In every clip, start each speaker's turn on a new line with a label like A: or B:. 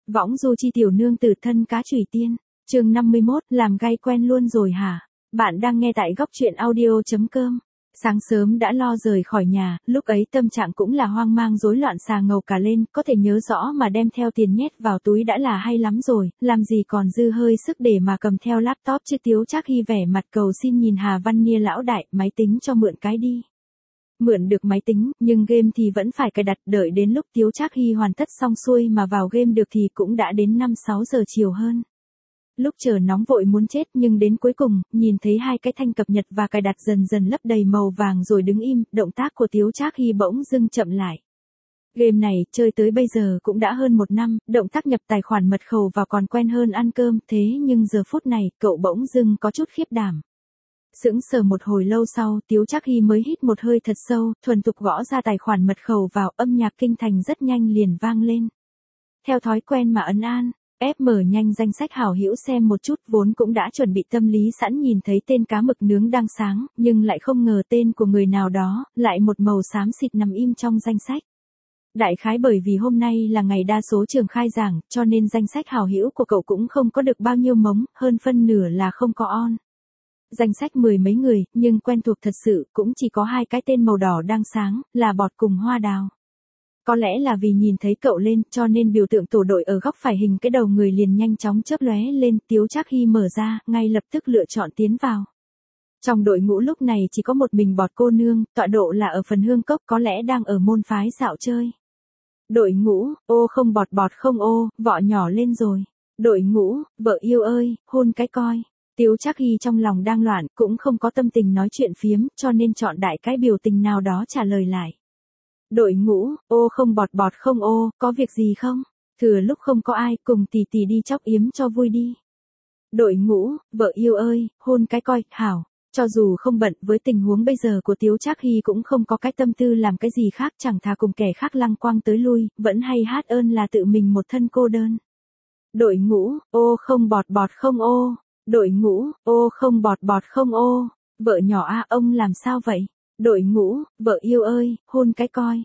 A: Võng du chi tiểu nương tử thân cá chủy tiên. Chương 51, làm gay quen luôn rồi hả? Bạn đang nghe tại góc truyện audio.com. Sáng sớm đã lo rời khỏi nhà, lúc ấy tâm trạng cũng là hoang mang rối loạn xà ngầu cả lên, có thể nhớ rõ mà đem theo tiền nhét vào túi đã là hay lắm rồi, làm gì còn dư hơi sức để mà cầm theo laptop chứ. Tiếu Trác Hy vẻ mặt cầu xin nhìn Hà Văn Nia lão đại, máy tính cho mượn cái đi. Mượn được máy tính, nhưng game thì vẫn phải cài đặt, đợi đến lúc Tiếu Trác Hy hoàn tất xong xuôi mà vào game được thì cũng đã đến 5-6 giờ chiều hơn. Lúc chờ nóng vội muốn chết nhưng đến cuối cùng, nhìn thấy hai cái thanh cập nhật và cài đặt dần dần lấp đầy màu vàng rồi đứng im, động tác của Tiếu Trác Hy bỗng dưng chậm lại. Game này, chơi tới bây giờ cũng đã hơn 1 năm, động tác nhập tài khoản mật khẩu vào còn quen hơn ăn cơm, thế nhưng giờ phút này, cậu bỗng dưng có chút khiếp đảm. Sững sờ một hồi lâu sau, Tiếu Trác Hy mới hít một hơi thật sâu, thuần thục gõ ra tài khoản mật khẩu vào, âm nhạc kinh thành rất nhanh liền vang lên. Theo thói quen mà ấn an, ép mở nhanh danh sách hảo hữu xem một chút, vốn cũng đã chuẩn bị tâm lý sẵn nhìn thấy tên cá mực nướng đang sáng, nhưng lại không ngờ tên của người nào đó, lại một màu xám xịt nằm im trong danh sách. Đại khái bởi vì hôm nay là ngày đa số trường khai giảng, cho nên danh sách hảo hữu của cậu cũng không có được bao nhiêu mống, hơn phân nửa là không có on. Danh sách 10 mấy người, nhưng quen thuộc thật sự, cũng chỉ có 2 cái tên màu đỏ đang sáng, là Bọt cùng Hoa Đào. Có lẽ là vì nhìn thấy cậu lên, cho nên biểu tượng tổ đội ở góc phải hình cái đầu người liền nhanh chóng chớp lóe lên, Tiếu Trác Hy mở ra, ngay lập tức lựa chọn tiến vào. Trong đội ngũ lúc này chỉ có một mình Bọt cô nương, tọa độ là ở phần hương cốc, có lẽ đang ở môn phái dạo chơi. Đội ngũ, ô không Bọt Bọt không ô, vọ nhỏ lên rồi. Đội ngũ, vợ yêu ơi, hôn cái coi. Tiếu Trác Hy trong lòng đang loạn, cũng không có tâm tình nói chuyện phiếm, cho nên chọn đại cái biểu tình nào đó trả lời lại. Đội ngũ, ô không Bọt Bọt không ô, có việc gì không? Thừa lúc không có ai, cùng tỷ tỷ đi chóc yếm cho vui đi. Đội ngũ, vợ yêu ơi, hôn cái coi, hảo. Cho dù không bận với tình huống bây giờ của Tiếu Trác Hy cũng không có cái tâm tư làm cái gì khác, chẳng thà cùng kẻ khác lăng quang tới lui, vẫn hay hát ơn là tự mình một thân cô đơn. Đội ngũ, ô không Bọt Bọt không ô. Đội ngũ, ô không Bọt Bọt không ô, vợ nhỏ a ông làm sao vậy? Đội ngũ, vợ yêu ơi, hôn cái coi.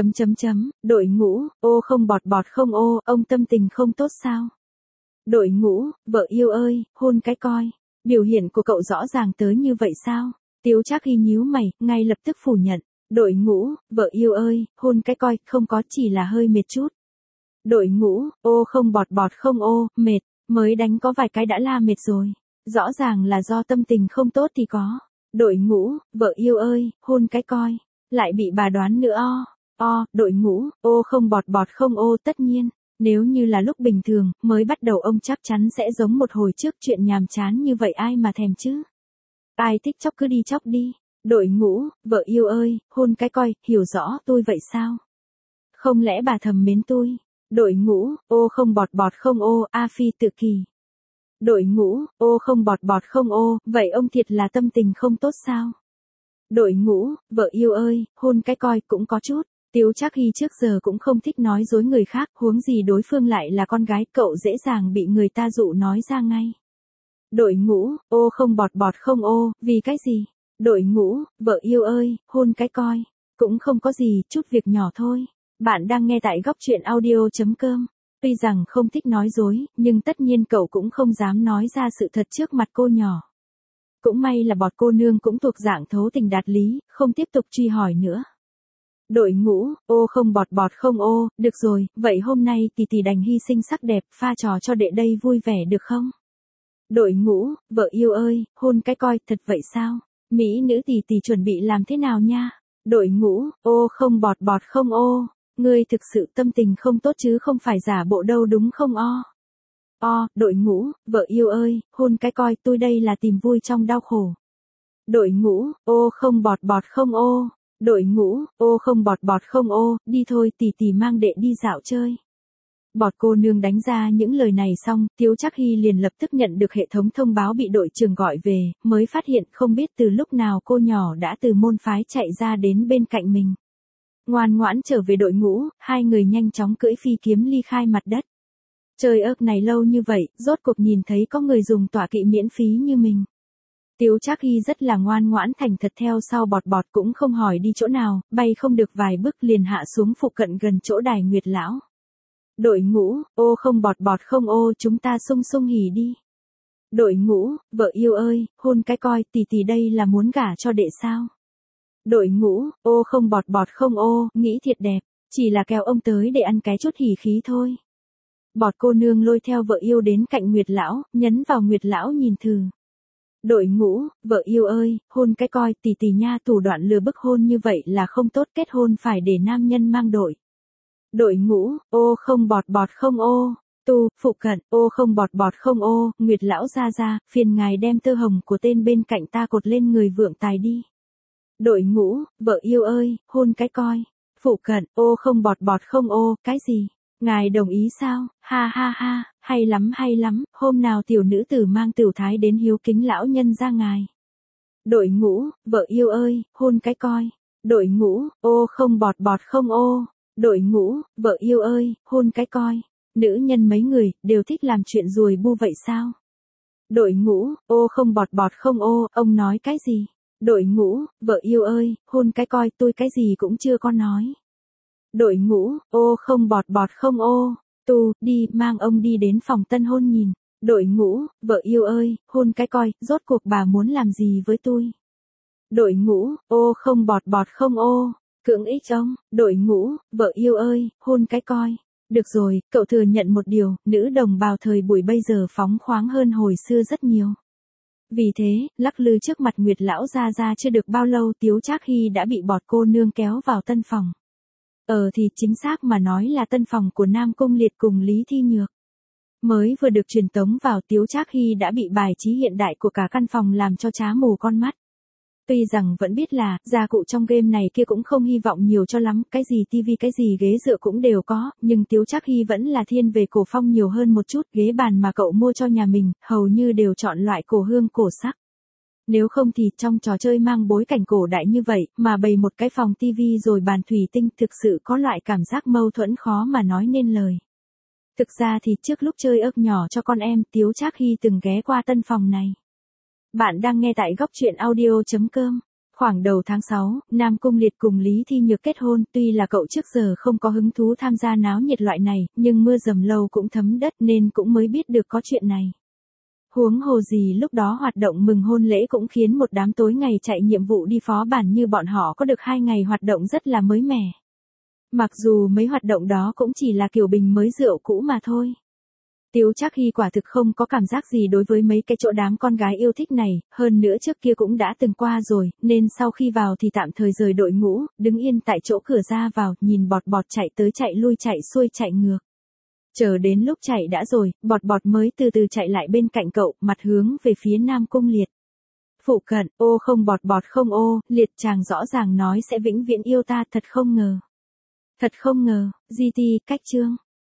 A: Đội ngũ, ô không Bọt Bọt không ô, ông tâm tình không tốt sao? Đội ngũ, vợ yêu ơi, hôn cái coi. Biểu hiện của cậu rõ ràng tới như vậy sao? Tiếu Trác Hy nhíu mày, ngay lập tức phủ nhận. Đội ngũ, vợ yêu ơi, hôn cái coi, không có, chỉ là hơi mệt chút. Đội ngũ, ô không Bọt Bọt không ô, mệt. Mới đánh có vài cái đã la mệt rồi. Rõ ràng là do tâm tình không tốt thì có. Đội ngũ, vợ yêu ơi, hôn cái coi. Lại bị bà đoán nữa đội ngũ, ô không Bọt Bọt không ô, tất nhiên. Nếu như là lúc bình thường, mới bắt đầu ông chắc chắn sẽ giống một hồi trước chuyện nhàm chán như vậy, ai mà thèm chứ. Ai thích chóc cứ đi chóc đi. Đội ngũ, vợ yêu ơi, hôn cái coi, hiểu rõ tôi vậy sao? Không lẽ bà thầm mến tôi? Đội ngũ, ô không Bọt Bọt không ô, A Phi tự kỳ. Đội ngũ, ô không Bọt Bọt không ô, vậy ông thiệt là tâm tình không tốt sao? Đội ngũ, vợ yêu ơi, hôn cái coi, cũng có chút. Tiếu Trác Hy trước giờ cũng không thích nói dối người khác, huống gì đối phương lại là con gái, cậu dễ dàng bị người ta dụ nói ra ngay. Đội ngũ, ô không Bọt Bọt không ô, vì cái gì? Đội ngũ, vợ yêu ơi, hôn cái coi. Cũng không có gì, chút việc nhỏ thôi. Bạn đang nghe tại góc truyện audio.com. Tuy rằng không thích nói dối, nhưng tất nhiên cậu cũng không dám nói ra sự thật trước mặt cô nhỏ. Cũng may là Bọt cô nương cũng thuộc dạng thấu tình đạt lý, không tiếp tục truy hỏi nữa. Đội ngũ, ô không Bọt Bọt không ô, được rồi, vậy hôm nay tỷ tỷ đành hy sinh sắc đẹp, pha trò cho đệ đây vui vẻ được không? Đội ngũ, vợ yêu ơi, hôn cái coi, thật vậy sao? Mỹ nữ tỷ tỷ chuẩn bị làm thế nào nha? Đội ngũ, ô không Bọt Bọt không ô, ngươi thực sự tâm tình không tốt chứ không phải giả bộ đâu đúng không đội ngũ, vợ yêu ơi, hôn cái coi, tôi đây là tìm vui trong đau khổ. Đội ngũ, ô không Bọt Bọt không ô. Đội ngũ, ô không Bọt Bọt không ô, đi thôi tỷ tỷ mang đệ đi dạo chơi. Bọt cô nương đánh ra những lời này xong, Tiếu Trác Hy liền lập tức nhận được hệ thống thông báo bị đội trưởng gọi về, mới phát hiện không biết từ lúc nào cô nhỏ đã từ môn phái chạy ra đến bên cạnh mình. Ngoan ngoãn trở về đội ngũ, hai người nhanh chóng cưỡi phi kiếm ly khai mặt đất. Chơi ớc này lâu như vậy, rốt cuộc nhìn thấy có người dùng tọa kỵ miễn phí như mình. Tiếu Trác Hy rất là ngoan ngoãn thành thật theo sau Bọt Bọt, cũng không hỏi đi chỗ nào, bay không được vài bước liền hạ xuống phụ cận gần chỗ Đài Nguyệt lão. Đội ngũ, ô không bọt bọt không ô chúng ta sung sung hỉ đi. Đội ngũ, vợ yêu ơi, hôn cái coi tỷ tỷ đây là muốn gả cho đệ sao. Đội ngũ, ô không bọt bọt không ô, nghĩ thiệt đẹp, chỉ là kéo ông tới để ăn cái chút hỉ khí thôi. Bọt cô nương lôi theo vợ yêu đến cạnh Nguyệt lão, nhấn vào Nguyệt lão nhìn thử. Đội ngũ, vợ yêu ơi, hôn cái coi tỷ tỷ nha thủ đoạn lừa bức hôn như vậy là không tốt kết hôn phải để nam nhân mang đội. Đội ngũ, ô không bọt bọt không ô. Tu, phụ cận, ô không bọt bọt không ô, Nguyệt lão ra, phiền ngài đem tơ hồng của tên bên cạnh ta cột lên người vượng tài đi. Đội ngũ, vợ yêu ơi, hôn cái coi. Phụ cận, ô không bọt bọt không ô, cái gì? Ngài đồng ý sao? Ha ha ha, hay lắm, hôm nào tiểu nữ tử mang tửu thái đến hiếu kính lão nhân ra ngài. Đội ngũ, vợ yêu ơi, hôn cái coi. Đội ngũ, ô không bọt bọt không ô. Đội ngũ, vợ yêu ơi, hôn cái coi. Nữ nhân mấy người, đều thích làm chuyện ruồi bu vậy sao? Đội ngũ, ô không bọt bọt không ô, ông nói cái gì? Đội ngũ, vợ yêu ơi, hôn cái coi tôi cái gì cũng chưa có nói. Đội ngũ, ô không bọt bọt không ô, tu, đi, mang ông đi đến phòng tân hôn nhìn. Đội ngũ, vợ yêu ơi, hôn cái coi, rốt cuộc bà muốn làm gì với tôi? Đội ngũ, ô không bọt bọt không ô, cưỡng ích ông. Đội ngũ, vợ yêu ơi, hôn cái coi. Được rồi, cậu thừa nhận một điều, nữ đồng bào thời buổi bây giờ phóng khoáng hơn hồi xưa rất nhiều. Vì thế, lắc lư trước mặt Nguyệt lão ra chưa được bao lâu Tiếu Trác Hy đã bị bọt cô nương kéo vào tân phòng. Thì chính xác mà nói là tân phòng của Nam Cung Liệt cùng Lý Thi Nhược. Mới vừa được truyền tống vào Tiếu Trác Hy đã bị bài trí hiện đại của cả căn phòng làm cho chá mù con mắt. Tuy rằng vẫn biết là, gia cụ trong game này kia cũng không hy vọng nhiều cho lắm, cái gì tivi cái gì ghế dựa cũng đều có, nhưng Tiếu Trác Hy vẫn là thiên về cổ phong nhiều hơn một chút, ghế bàn mà cậu mua cho nhà mình, hầu như đều chọn loại cổ hương cổ sắc. Nếu không thì trong trò chơi mang bối cảnh cổ đại như vậy, mà bày một cái phòng tivi rồi bàn thủy tinh thực sự có loại cảm giác mâu thuẫn khó mà nói nên lời. Thực ra thì trước lúc chơi ớt nhỏ cho con em, Tiếu Trác Hy từng ghé qua tân phòng này. Bạn đang nghe tại góc truyện audio.com. Khoảng đầu tháng 6, Nam Cung Liệt cùng Lý Thi Nhược kết hôn, tuy là cậu trước giờ không có hứng thú tham gia náo nhiệt loại này, nhưng mưa dầm lâu cũng thấm đất nên cũng mới biết được có chuyện này. Huống hồ gì lúc đó hoạt động mừng hôn lễ cũng khiến một đám tối ngày chạy nhiệm vụ đi phó bản như bọn họ có được 2 ngày hoạt động rất là mới mẻ. Mặc dù mấy hoạt động đó cũng chỉ là kiểu bình mới rượu cũ mà thôi. Tiếu Trác Hy quả thực không có cảm giác gì đối với mấy cái chỗ đám con gái yêu thích này, hơn nữa trước kia cũng đã từng qua rồi, nên sau khi vào thì tạm thời rời đội ngũ, đứng yên tại chỗ cửa ra vào, nhìn bọt bọt chạy tới chạy lui chạy xuôi chạy ngược. Chờ đến lúc chạy đã rồi, bọt bọt mới từ từ chạy lại bên cạnh cậu, mặt hướng về phía Nam Cung Liệt. Phụ cận, ô không bọt bọt không ô, Liệt chàng rõ ràng nói sẽ vĩnh viễn yêu ta, thật không ngờ. Thật không ngờ, GT, cách chương.